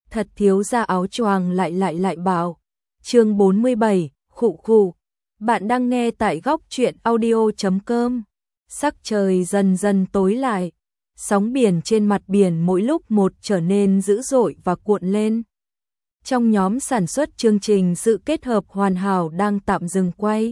thật thiếu ra áo choàng lại bảo. Chương 47, khụ khụ. Bạn đang nghe tại góc truyện audio.com. Sắc trời dần dần tối lại, sóng biển trên mặt biển mỗi lúc một trở nên dữ dội và cuộn lên. Trong nhóm sản xuất chương trình sự kết hợp hoàn hảo đang tạm dừng quay.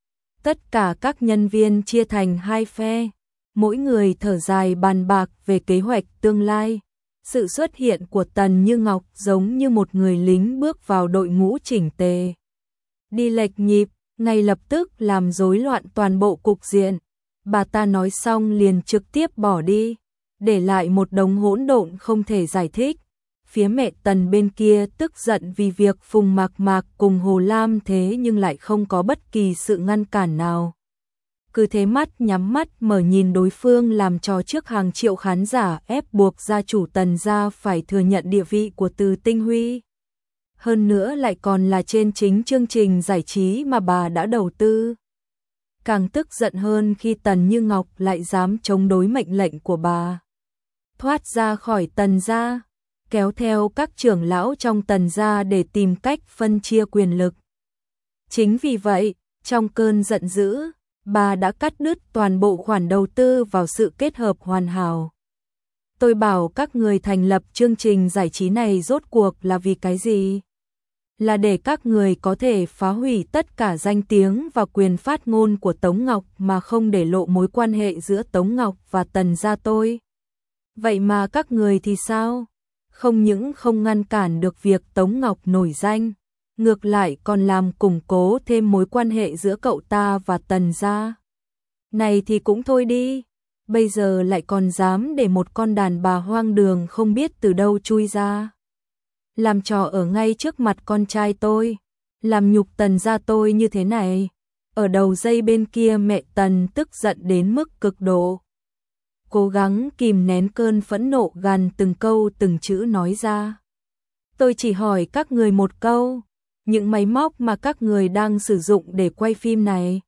Tất cả các nhân viên chia thành hai phe, mỗi người thở dài bàn bạc về kế hoạch tương lai. Sự xuất hiện của Tần Như Ngọc giống như một người lính bước vào đội ngũ chỉnh tề. Đi lệch nhịp, ngay lập tức làm rối loạn toàn bộ cục diện. Bà ta nói xong liền trực tiếp bỏ đi, để lại một đống hỗn độn không thể giải thích. Phía mẹ Tần bên kia tức giận vì việc Phùng Mạc Mạc cùng Hồ Lam thế nhưng lại không có bất kỳ sự ngăn cản nào. Cứ thế mắt nhắm mắt mở nhìn đối phương làm trò trước hàng triệu khán giả, ép buộc gia chủ Tần gia phải thừa nhận địa vị của Từ Tinh Huy. Hơn nữa lại còn là trên chính chương trình giải trí mà bà đã đầu tư. Càng tức giận hơn khi Tần Như Ngọc lại dám chống đối mệnh lệnh của bà. Thoát ra khỏi Tần gia, kéo theo các trưởng lão trong Tần gia để tìm cách phân chia quyền lực. Chính vì vậy, trong cơn giận dữ, bà đã cắt đứt toàn bộ khoản đầu tư vào sự kết hợp hoàn hảo. Tôi bảo các người thành lập chương trình giải trí này rốt cuộc là vì cái gì? Là để các người có thể phá hủy tất cả danh tiếng và quyền phát ngôn của Tống Ngọc mà không để lộ mối quan hệ giữa Tống Ngọc và Tần gia tôi. Vậy mà các người thì sao? Không những không ngăn cản được việc Tống Ngọc nổi danh, ngược lại còn làm củng cố thêm mối quan hệ giữa cậu ta và Tần gia. Này thì cũng thôi đi, bây giờ lại còn dám để một con đàn bà hoang đường không biết từ đâu chui ra. Làm trò ở ngay trước mặt con trai tôi, làm nhục Tần gia tôi như thế này. Ở đầu dây bên kia mẹ Tần tức giận đến mức cực độ. Cố gắng kìm nén cơn phẫn nộ gằn từng câu từng chữ nói ra. Tôi chỉ hỏi các người một câu, những máy móc mà các người đang sử dụng để quay phim này,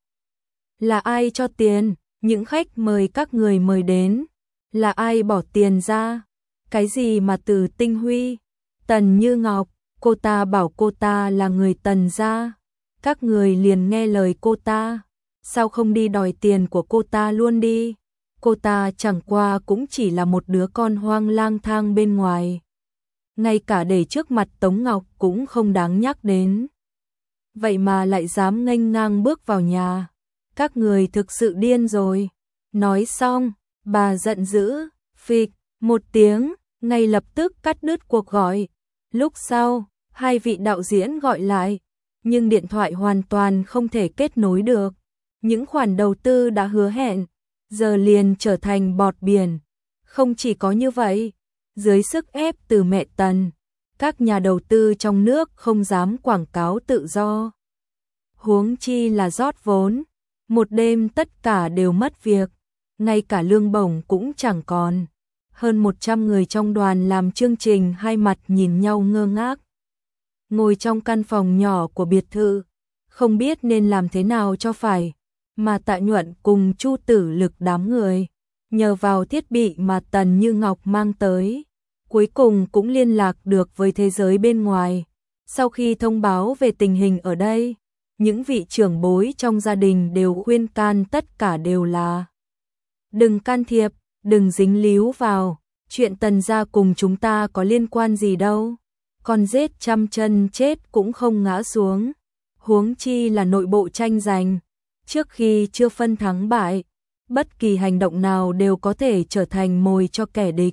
là ai cho tiền? Những khách mời các người mời đến, là ai bỏ tiền ra? Cái gì mà Từ Tinh Huy? Tần Như Ngọc, cô ta bảo cô ta là người Tần gia, các người liền nghe lời cô ta, sao không đi đòi tiền của cô ta luôn đi? Cô ta chẳng qua cũng chỉ là một đứa con hoang lang thang bên ngoài, ngay cả để trước mặt Tống Ngọc cũng không đáng nhắc đến. Vậy mà lại dám nghênh ngang bước vào nhà, các người thực sự điên rồi. Nói xong, bà giận dữ, phịch một tiếng, ngay lập tức cắt đứt cuộc gọi. Lúc sau, hai vị đạo diễn gọi lại, nhưng điện thoại hoàn toàn không thể kết nối được. Những khoản đầu tư đã hứa hẹn, giờ liền trở thành bọt biển. Không chỉ có như vậy, dưới sức ép từ mẹ Tần, các nhà đầu tư trong nước không dám quảng cáo tự do. Huống chi là rót vốn, một đêm tất cả đều mất việc, ngay cả lương bổng cũng chẳng còn. Hơn 100 người trong đoàn làm chương trình hai mặt nhìn nhau ngơ ngác. Ngồi trong căn phòng nhỏ của biệt thự, không biết nên làm thế nào cho phải, mà Tạ Nhuận cùng Chu Tử Lực đám người, nhờ vào thiết bị mà Tần Như Ngọc mang tới, cuối cùng cũng liên lạc được với thế giới bên ngoài. Sau khi thông báo về tình hình ở đây, những vị trưởng bối trong gia đình đều khuyên can tất cả đều là đừng can thiệp, đừng dính líu vào, chuyện Tần gia cùng chúng ta có liên quan gì đâu, con rết trăm chân chết cũng không ngã xuống, huống chi là nội bộ tranh giành, trước khi chưa phân thắng bại, bất kỳ hành động nào đều có thể trở thành mồi cho kẻ địch.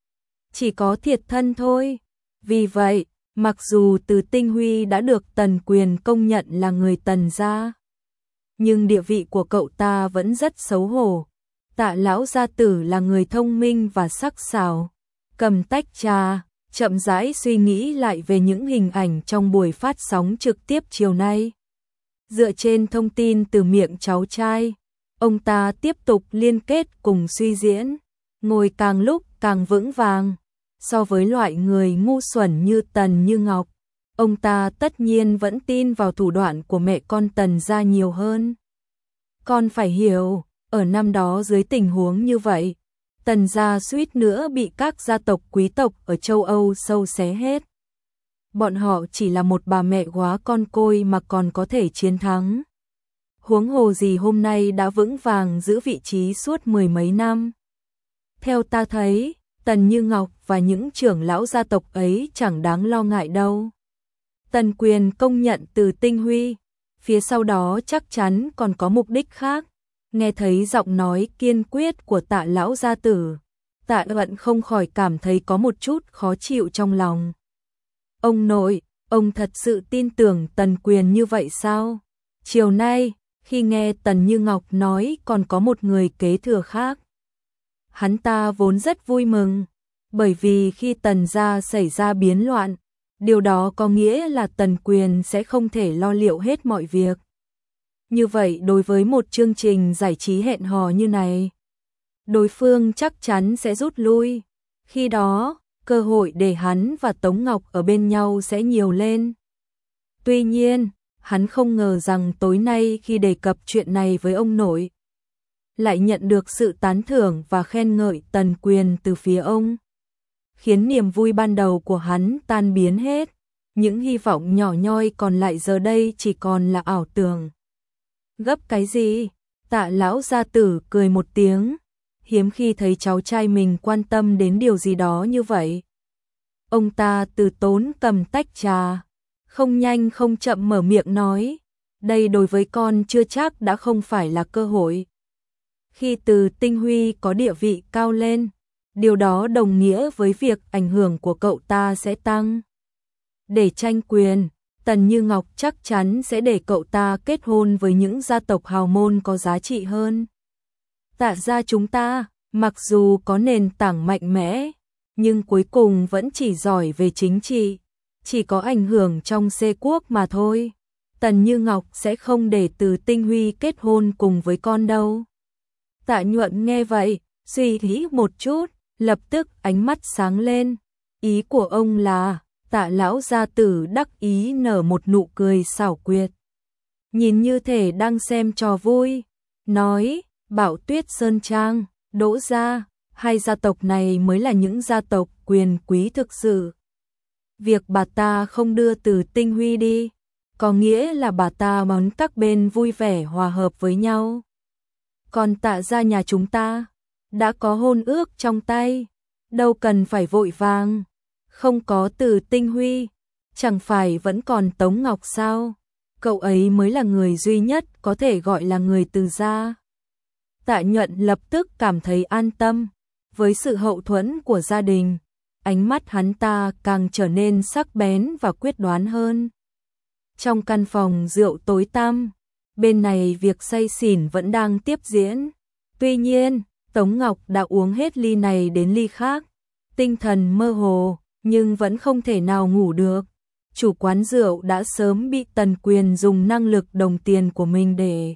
Chỉ có thiệt thân thôi. Vì vậy, mặc dù Từ Tinh Huy đã được Tần Quyền công nhận là người Tần gia, nhưng địa vị của cậu ta vẫn rất xấu hổ. Tạ lão gia tử là người thông minh và sắc sảo, cầm tách trà, chậm rãi suy nghĩ lại về những hình ảnh trong buổi phát sóng trực tiếp chiều nay. Dựa trên thông tin từ miệng cháu trai, ông ta tiếp tục liên kết cùng suy diễn, ngồi càng lúc càng vững vàng. So với loại người ngu xuẩn như Tần Như Ngọc, ông ta tất nhiên vẫn tin vào thủ đoạn của mẹ con Tần gia nhiều hơn. Con phải hiểu, ở năm đó dưới tình huống như vậy, Tần gia suýt nữa bị các gia tộc quý tộc ở châu Âu sâu xé hết. bọn họ chỉ là một bà mẹ góa con côi mà còn có thể chiến thắng. Huống hồ gì hôm nay đã vững vàng giữ vị trí suốt mười mấy năm. Theo ta thấy, Tần Như Ngọc và những trưởng lão gia tộc ấy chẳng đáng lo ngại đâu. Tần Quyền công nhận từ Tinh Huy, phía sau đó chắc chắn còn có mục đích khác. Nghe thấy giọng nói kiên quyết của Tạ lão gia tử, Tạ Vận không khỏi cảm thấy có một chút khó chịu trong lòng. Ông nội, ông thật sự tin tưởng Tần Quyền như vậy sao? Chiều nay, khi nghe Tần Như Ngọc nói còn có một người kế thừa khác, hắn ta vốn rất vui mừng, bởi vì khi Tần gia xảy ra biến loạn, điều đó có nghĩa là Tần Quyền sẽ không thể lo liệu hết mọi việc. Như vậy đối với một chương trình giải trí hẹn hò như này, đối phương chắc chắn sẽ rút lui. Khi đó, cơ hội để hắn và Tống Ngọc ở bên nhau sẽ nhiều lên. Tuy nhiên, hắn không ngờ rằng tối nay khi đề cập chuyện này với ông nội, lại nhận được sự tán thưởng và khen ngợi Tần Quyền từ phía ông, khiến niềm vui ban đầu của hắn tan biến hết. Những hy vọng nhỏ nhoi còn lại giờ đây chỉ còn là ảo tưởng. Gấp cái gì? Tạ lão gia tử cười một tiếng, hiếm khi thấy cháu trai mình quan tâm đến điều gì đó như vậy. Ông ta từ tốn cầm tách trà, không nhanh không chậm mở miệng nói, đây đối với con chưa chắc đã không phải là cơ hội. Khi Từ Tinh Huy có địa vị cao lên, điều đó đồng nghĩa với việc ảnh hưởng của cậu ta sẽ tăng. Để tranh quyền, Tần Như Ngọc chắc chắn sẽ để cậu ta kết hôn với những gia tộc hào môn có giá trị hơn. Tạ gia chúng ta, mặc dù có nền tảng mạnh mẽ, nhưng cuối cùng vẫn chỉ giỏi về chính trị, chỉ có ảnh hưởng trong xê quốc mà thôi. Tần Như Ngọc sẽ không để Từ Tinh Huy kết hôn cùng với con đâu. Tạ Nhuận nghe vậy, suy nghĩ một chút, lập tức ánh mắt sáng lên. Ý của ông là, Tạ lão gia tử đắc ý nở một nụ cười xảo quyệt, nhìn như thể đang xem trò vui, nói, Bảo Tuyết Sơn Trang, Đỗ gia, hai gia tộc này mới là những gia tộc quyền quý thực sự. Việc bà ta không đưa Từ Tinh Huy đi, có nghĩa là bà ta muốn các bên vui vẻ hòa hợp với nhau. Còn Tạ gia nhà chúng ta, đã có hôn ước trong tay, đâu cần phải vội vàng. Không có Từ Tinh Huy, chẳng phải vẫn còn Tống Ngọc sao? Cậu ấy mới là người duy nhất có thể gọi là người Từ gia. Tạ Nhuận lập tức cảm thấy an tâm, với sự hậu thuẫn của gia đình, ánh mắt hắn ta càng trở nên sắc bén và quyết đoán hơn. Trong căn phòng rượu tối tăm, bên này việc say xỉn vẫn đang tiếp diễn. Tuy nhiên, Tống Ngọc đã uống hết ly này đến ly khác, tinh thần mơ hồ, nhưng vẫn không thể nào ngủ được. Chủ quán rượu đã sớm bị Tần Quyền dùng năng lực đồng tiền của mình để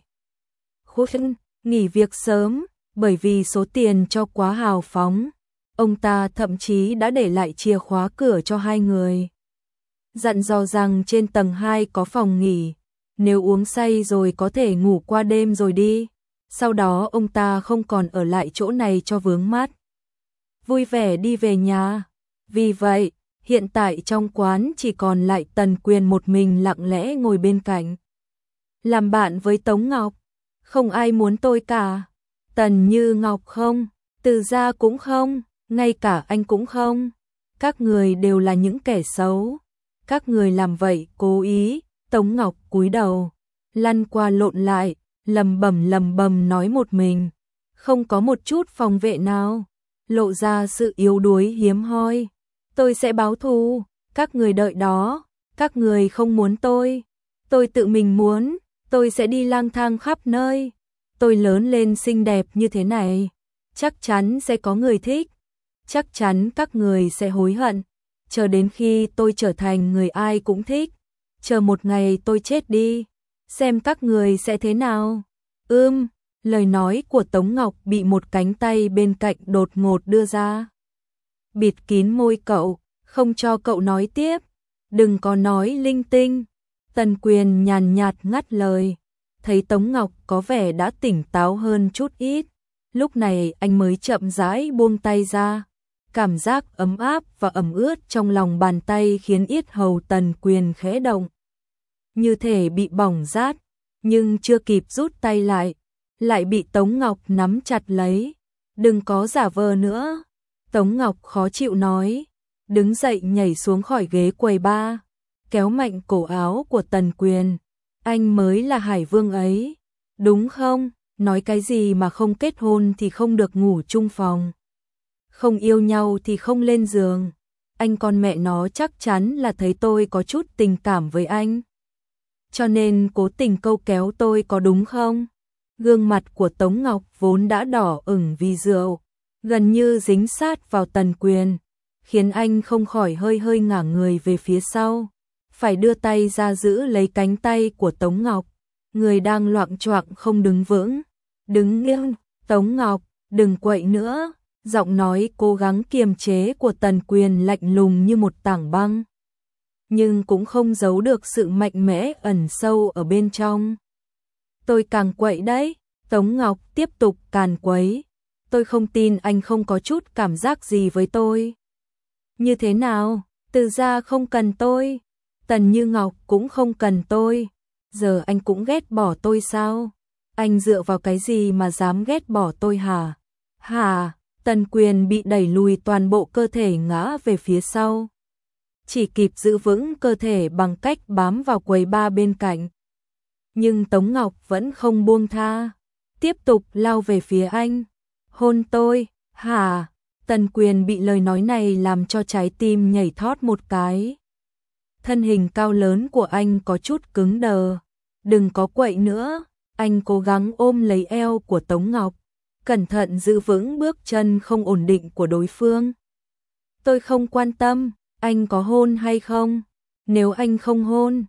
nghỉ việc sớm, bởi vì số tiền cho quá hào phóng. Ông ta thậm chí đã để lại chìa khóa cửa cho hai người, dặn dò rằng trên tầng 2 có phòng nghỉ, nếu uống say rồi có thể ngủ qua đêm rồi đi. Sau đó ông ta không còn ở lại chỗ này cho vướng mắt, vui vẻ đi về nhà. Vì vậy, hiện tại trong quán chỉ còn lại Tần Quyền một mình lặng lẽ ngồi bên cạnh, làm bạn với Tống Ngọc. Không ai muốn tôi cả. Tần Như Ngọc không, Từ gia cũng không, ngay cả anh cũng không. Các người đều là những kẻ xấu. Các người làm vậy cố ý. Tống Ngọc cúi đầu, lăn qua lộn lại, lầm bầm nói một mình, không có một chút phòng vệ nào, lộ ra sự yếu đuối hiếm hoi. Tôi sẽ báo thù, các người đợi đó, các người không muốn tôi tự mình muốn, tôi sẽ đi lang thang khắp nơi. Tôi lớn lên xinh đẹp như thế này, chắc chắn sẽ có người thích, chắc chắn các người sẽ hối hận, chờ đến khi tôi trở thành người ai cũng thích, chờ một ngày tôi chết đi, xem các người sẽ thế nào. Lời nói của Tống Ngọc bị một cánh tay bên cạnh đột ngột đưa ra, bịt kín môi cậu, không cho cậu nói tiếp. Đừng có nói linh tinh. Tần Quyền nhàn nhạt ngắt lời. Thấy Tống Ngọc có vẻ đã tỉnh táo hơn chút ít, lúc này anh mới chậm rãi buông tay ra. Cảm giác ấm áp và ẩm ướt trong lòng bàn tay khiến yết hầu Tần Quyền khẽ động. Như thể bị bỏng rát, nhưng chưa kịp rút tay lại bị Tống Ngọc nắm chặt lấy. Đừng có giả vờ nữa. Tống Ngọc khó chịu nói, đứng dậy nhảy xuống khỏi ghế quầy bar, kéo mạnh cổ áo của Tần Quyền. Anh mới là Hải Vương ấy, đúng không? Nói cái gì mà không kết hôn thì không được ngủ chung phòng, không yêu nhau thì không lên giường. Anh con mẹ nó chắc chắn là thấy tôi có chút tình cảm với anh, cho nên cố tình câu kéo tôi có đúng không? Gương mặt của Tống Ngọc vốn đã đỏ ửng vì rượu, gần như dính sát vào Tần Quyền, khiến anh không khỏi hơi ngả người về phía sau, phải đưa tay ra giữ lấy cánh tay của Tống Ngọc, người đang loạng choạng không đứng vững. Đứng yên, Tống Ngọc, đừng quậy nữa. Giọng nói cố gắng kiềm chế của Tần Quyền lạnh lùng như một tảng băng, nhưng cũng không giấu được sự mạnh mẽ ẩn sâu ở bên trong. Tôi càng quậy đấy, Tống Ngọc tiếp tục càn quấy. Tôi không tin anh không có chút cảm giác gì với tôi. Như thế nào? Từ ra không cần tôi, Tần Như Ngọc cũng không cần tôi. Giờ anh cũng ghét bỏ tôi sao? Anh dựa vào cái gì mà dám ghét bỏ tôi hả? Hả? Tần Quyền bị đẩy lùi, toàn bộ cơ thể ngã về phía sau. Chỉ kịp giữ vững cơ thể bằng cách bám vào quầy bar bên cạnh. Nhưng Tống Ngọc vẫn không buông tha, tiếp tục lao về phía anh. Hôn tôi, hả? Tần Quyền bị lời nói này làm cho trái tim nhảy thót một cái. Thân hình cao lớn của anh có chút cứng đờ. Đừng có quậy nữa. Anh cố gắng ôm lấy eo của Tống Ngọc, cẩn thận giữ vững bước chân không ổn định của đối phương. Tôi không quan tâm anh có hôn hay không. Nếu anh không hôn,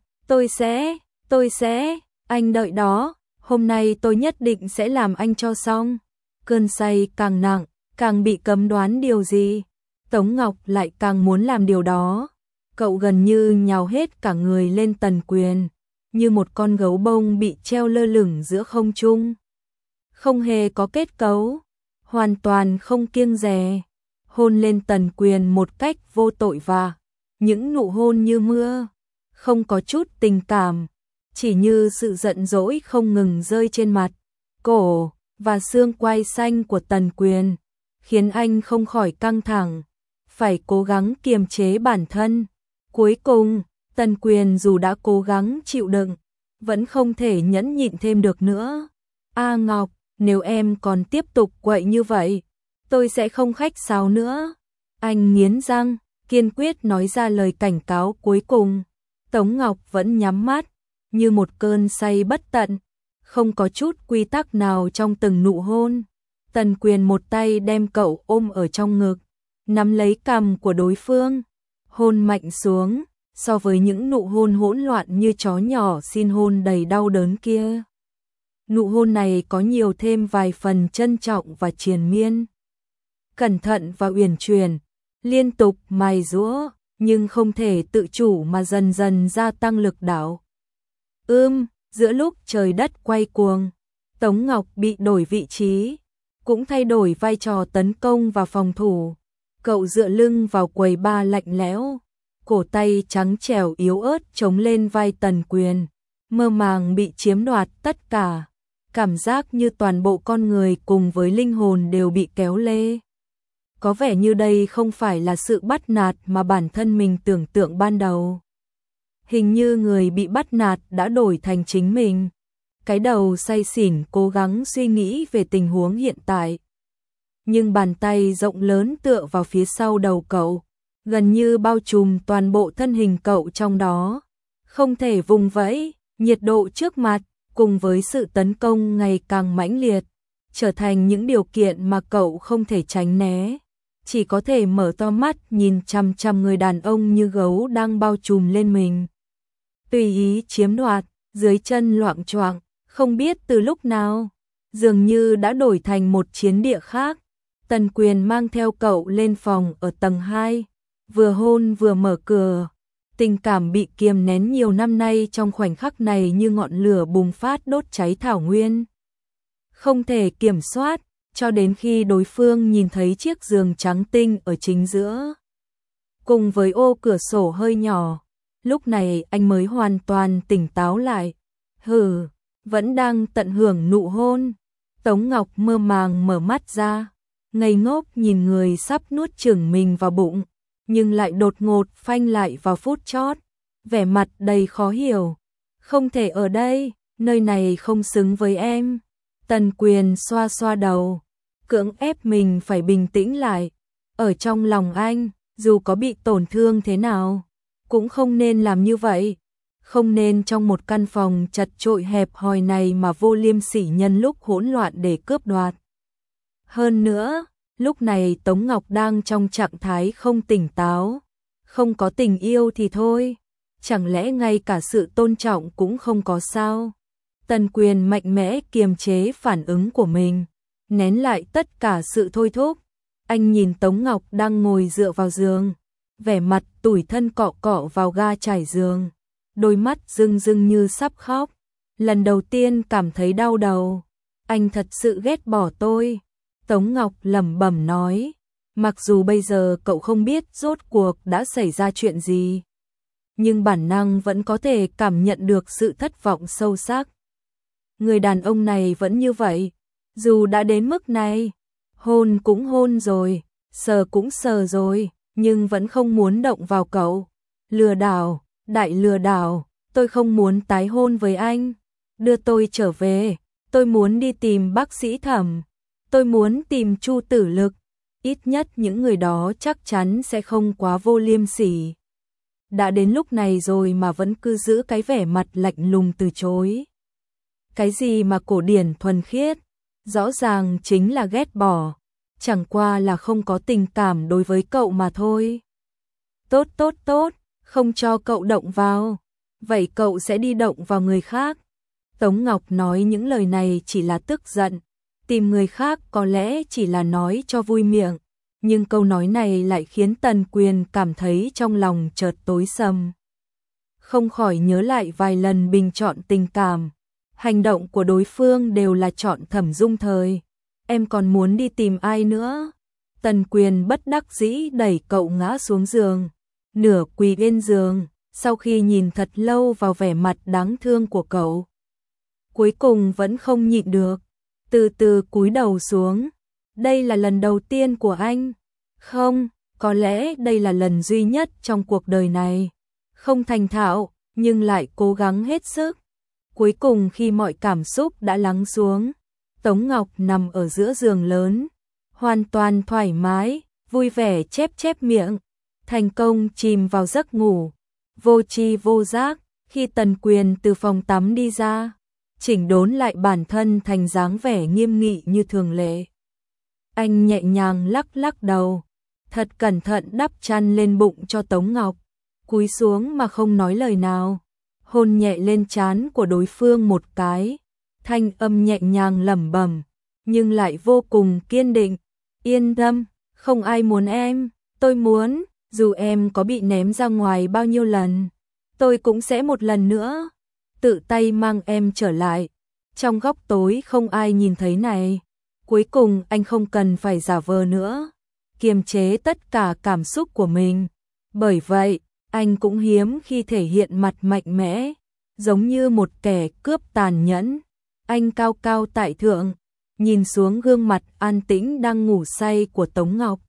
tôi sẽ, anh đợi đó. Hôm nay tôi nhất định sẽ làm anh cho xong. Cơn say càng nặng, càng bị cấm đoán điều gì, Tống Ngọc lại càng muốn làm điều đó. Cậu gần như nhào hết cả người lên Tần Quyền, như một con gấu bông bị treo lơ lửng giữa không trung. Không hề có kết cấu, hoàn toàn không kiêng dè, hôn lên Tần Quyền một cách vô tội và những nụ hôn như mưa, không có chút tình cảm, chỉ như sự giận dỗi không ngừng rơi trên mặt, cổ và xương quai xanh của Tần Quyền, khiến anh không khỏi căng thẳng, phải cố gắng kiềm chế bản thân. Cuối cùng, Tần Quyền dù đã cố gắng chịu đựng, vẫn không thể nhẫn nhịn thêm được nữa. A Ngọc, nếu em còn tiếp tục quậy như vậy, tôi sẽ không khách sáo nữa. Anh nghiến răng, kiên quyết nói ra lời cảnh cáo cuối cùng. Tống Ngọc vẫn nhắm mắt, như một cơn say bất tận, không có chút quy tắc nào trong từng nụ hôn. Tần Quyền một tay đem cậu ôm ở trong ngực, nắm lấy cằm của đối phương, hôn mạnh xuống, so với những nụ hôn hỗn loạn như chó nhỏ xin hôn đầy đau đớn kia. Nụ hôn này có nhiều thêm vài phần trân trọng và triền miên, cẩn thận và uyển chuyển, liên tục mài giũa, nhưng không thể tự chủ mà dần dần gia tăng lực đạo. Giữa lúc trời đất quay cuồng, Tống Ngọc bị đổi vị trí, cũng thay đổi vai trò tấn công và phòng thủ. Cậu dựa lưng vào quầy bar lạnh lẽo, cổ tay trắng trẻo yếu ớt chống lên vai Tần Quyền, mơ màng bị chiếm đoạt tất cả. Cảm giác như toàn bộ con người cùng với linh hồn đều bị kéo lê. Có vẻ như đây không phải là sự bắt nạt mà bản thân mình tưởng tượng ban đầu. Hình như người bị bắt nạt đã đổi thành chính mình. Cái đầu say xỉn cố gắng suy nghĩ về tình huống hiện tại. Nhưng bàn tay rộng lớn tựa vào phía sau đầu cậu, gần như bao trùm toàn bộ thân hình cậu trong đó. Không thể vùng vẫy, nhiệt độ trước mặt, cùng với sự tấn công ngày càng mãnh liệt, trở thành những điều kiện mà cậu không thể tránh né. Chỉ có thể mở to mắt nhìn chằm chằm người đàn ông như gấu đang bao trùm lên mình. Tùy ý chiếm đoạt, dưới chân loạng choạng, không biết từ lúc nào, dường như đã đổi thành một chiến địa khác. Tần Quyền mang theo cậu lên phòng ở tầng 2, vừa hôn vừa mở cửa. Tình cảm bị kiềm nén nhiều năm nay trong khoảnh khắc này như ngọn lửa bùng phát đốt cháy thảo nguyên. Không thể kiểm soát, cho đến khi đối phương nhìn thấy chiếc giường trắng tinh ở chính giữa, cùng với ô cửa sổ hơi nhỏ, lúc này anh mới hoàn toàn tỉnh táo lại. Hừ, vẫn đang tận hưởng nụ hôn. Tống Ngọc mơ màng mở mắt ra, ngây ngốc nhìn người sắp nuốt chửng mình vào bụng, nhưng lại đột ngột phanh lại vào phút chót, vẻ mặt đầy khó hiểu. Không thể ở đây, nơi này không xứng với em. Tần Quyền xoa xoa đầu, cưỡng ép mình phải bình tĩnh lại. Ở trong lòng anh, dù có bị tổn thương thế nào, cũng không nên làm như vậy. Không nên trong một căn phòng chật chội hẹp hòi này mà vô liêm sỉ nhân lúc hỗn loạn để cướp đoạt. Hơn nữa, lúc này Tống Ngọc đang trong trạng thái không tỉnh táo. Không có tình yêu thì thôi, chẳng lẽ ngay cả sự tôn trọng cũng không có sao? Tần Quyền mạnh mẽ kiềm chế phản ứng của mình, nén lại tất cả sự thôi thúc. Anh nhìn Tống Ngọc đang ngồi dựa vào giường, vẻ mặt tủi thân cọ cọ vào ga trải giường, đôi mắt rưng rưng như sắp khóc. Lần đầu tiên cảm thấy đau đầu. Anh thật sự ghét bỏ tôi. Tống Ngọc lẩm bẩm nói, mặc dù bây giờ cậu không biết rốt cuộc đã xảy ra chuyện gì, nhưng bản năng vẫn có thể cảm nhận được sự thất vọng sâu sắc. Người đàn ông này vẫn như vậy, dù đã đến mức này, hôn cũng hôn rồi, sờ cũng sờ rồi, nhưng vẫn không muốn động vào cậu. Lừa đảo, đại lừa đảo, tôi không muốn tái hôn với anh. Đưa tôi trở về, tôi muốn đi tìm bác sĩ Thẩm, tôi muốn tìm Chu Tử Lực, ít nhất những người đó chắc chắn sẽ không quá vô liêm sỉ. Đã đến lúc này rồi mà vẫn cứ giữ cái vẻ mặt lạnh lùng từ chối. Cái gì mà cổ điển thuần khiết, rõ ràng chính là ghét bỏ, chẳng qua là không có tình cảm đối với cậu mà thôi. Tốt tốt tốt, không cho cậu động vào, vậy cậu sẽ đi động vào người khác. Tống Ngọc nói những lời này chỉ là tức giận, tìm người khác có lẽ chỉ là nói cho vui miệng, nhưng câu nói này lại khiến Tần Quyền cảm thấy trong lòng chợt tối sầm. Không khỏi nhớ lại vài lần bình chọn tình cảm, hành động của đối phương đều là chọn Thẩm Dung Thời. Em còn muốn đi tìm ai nữa? Tần Quyền bất đắc dĩ đẩy cậu ngã xuống giường, nửa quỳ bên giường, sau khi nhìn thật lâu vào vẻ mặt đáng thương của cậu. Cuối cùng vẫn không nhịn được, từ từ cúi đầu xuống. Đây là lần đầu tiên của anh. Không, có lẽ đây là lần duy nhất trong cuộc đời này. Không thành thạo, nhưng lại cố gắng hết sức. Cuối cùng khi mọi cảm xúc đã lắng xuống, Tống Ngọc nằm ở giữa giường lớn, hoàn toàn thoải mái, vui vẻ chép chép miệng, thành công chìm vào giấc ngủ. Vô tri vô giác, khi Tần Quyền từ phòng tắm đi ra, chỉnh đốn lại bản thân thành dáng vẻ nghiêm nghị như thường lệ. Anh nhẹ nhàng lắc lắc đầu, thật cẩn thận đắp chăn lên bụng cho Tống Ngọc, cúi xuống mà không nói lời nào, hôn nhẹ lên trán của đối phương một cái, thanh âm nhẹ nhàng lẩm bẩm, nhưng lại vô cùng kiên định. Yên tâm, không ai muốn em, tôi muốn, dù em có bị ném ra ngoài bao nhiêu lần, tôi cũng sẽ một lần nữa tự tay mang em trở lại. Trong góc tối không ai nhìn thấy này, cuối cùng anh không cần phải giả vờ nữa, kiềm chế tất cả cảm xúc của mình. Bởi vậy, anh cũng hiếm khi thể hiện mặt mạnh mẽ, giống như một kẻ cướp tàn nhẫn. Anh cao cao tại thượng, nhìn xuống gương mặt an tĩnh đang ngủ say của Tống Ngọc,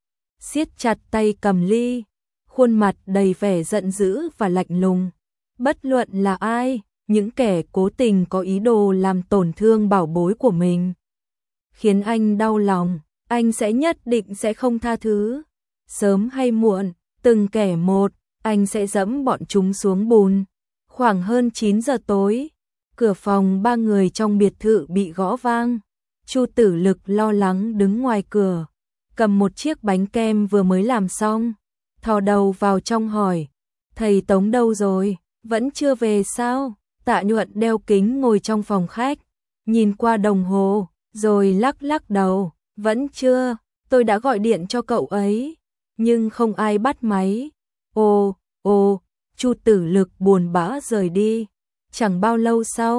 siết chặt tay cầm ly, khuôn mặt đầy vẻ giận dữ và lạnh lùng. Bất luận là ai, những kẻ cố tình có ý đồ làm tổn thương bảo bối của mình, khiến anh đau lòng, anh sẽ nhất định sẽ không tha thứ. Sớm hay muộn, từng kẻ một, anh sẽ dẫm bọn chúng xuống bùn. Khoảng hơn 9 giờ tối, cửa phòng ba người trong biệt thự bị gõ vang. Chu Tử Lực lo lắng đứng ngoài cửa, cầm một chiếc bánh kem vừa mới làm xong, thò đầu vào trong hỏi, thầy Tống đâu rồi, vẫn chưa về sao? Tạ Nhuận đeo kính ngồi trong phòng khách, nhìn qua đồng hồ, rồi lắc lắc đầu, vẫn chưa, tôi đã gọi điện cho cậu ấy, nhưng không ai bắt máy. Ồ, Chu Tử Lực buồn bã rời đi. Chẳng bao lâu sau,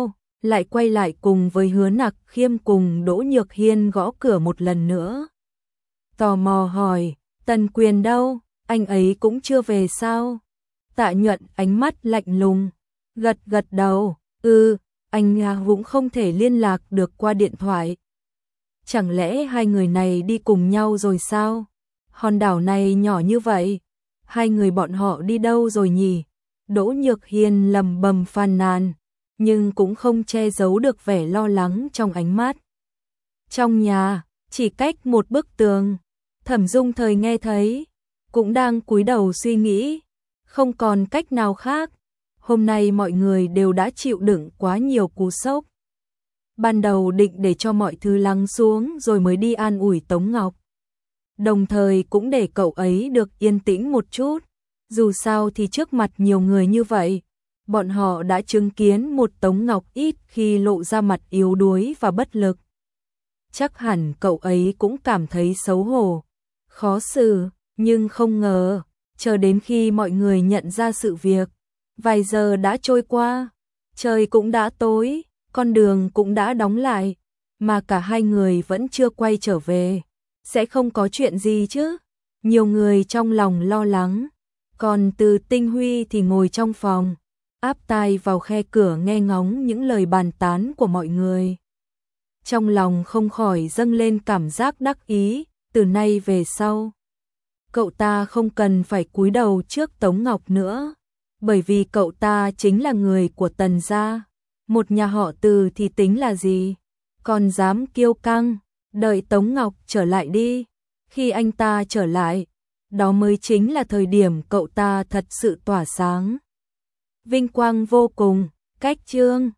lại quay lại cùng với Hứa Nặc Khiêm cùng Đỗ Nhược Hiên gõ cửa một lần nữa. Tò mò hỏi, Tần Quyền đâu, anh ấy cũng chưa về sao? Tạ Nhuận ánh mắt lạnh lùng, gật gật đầu, anh cũng không thể liên lạc được qua điện thoại. Chẳng lẽ hai người này đi cùng nhau rồi sao? Hòn đảo này nhỏ như vậy, hai người bọn họ đi đâu rồi nhỉ? Đỗ Nhược Hiên lầm bầm phàn nàn, nhưng cũng không che giấu được vẻ lo lắng trong ánh mắt. Trong nhà, chỉ cách một bức tường, Thẩm Dung Thời nghe thấy, cũng đang cúi đầu suy nghĩ, không còn cách nào khác. Hôm nay mọi người đều đã chịu đựng quá nhiều cú sốc. Ban đầu định để cho mọi thứ lắng xuống rồi mới đi an ủi Tống Ngọc. Đồng thời cũng để cậu ấy được yên tĩnh một chút. Dù sao thì trước mặt nhiều người như vậy, bọn họ đã chứng kiến một Tống Ngọc ít khi lộ ra mặt yếu đuối và bất lực. Chắc hẳn cậu ấy cũng cảm thấy xấu hổ, khó xử, nhưng không ngờ, chờ đến khi mọi người nhận ra sự việc, vài giờ đã trôi qua, trời cũng đã tối, con đường cũng đã đóng lại, mà cả hai người vẫn chưa quay trở về. Sẽ không có chuyện gì chứ? Nhiều người trong lòng lo lắng, còn Từ Tinh Huy thì ngồi trong phòng, áp tai vào khe cửa nghe ngóng những lời bàn tán của mọi người. Trong lòng không khỏi dâng lên cảm giác đắc ý, từ nay về sau, cậu ta không cần phải cúi đầu trước Tống Ngọc nữa, bởi vì cậu ta chính là người của Tần gia, một nhà họ Từ thì tính là gì, còn dám kiêu căng, đợi Tống Ngọc trở lại đi, khi anh ta trở lại, đó mới chính là thời điểm cậu ta thật sự tỏa sáng. Vinh quang vô cùng, cách chương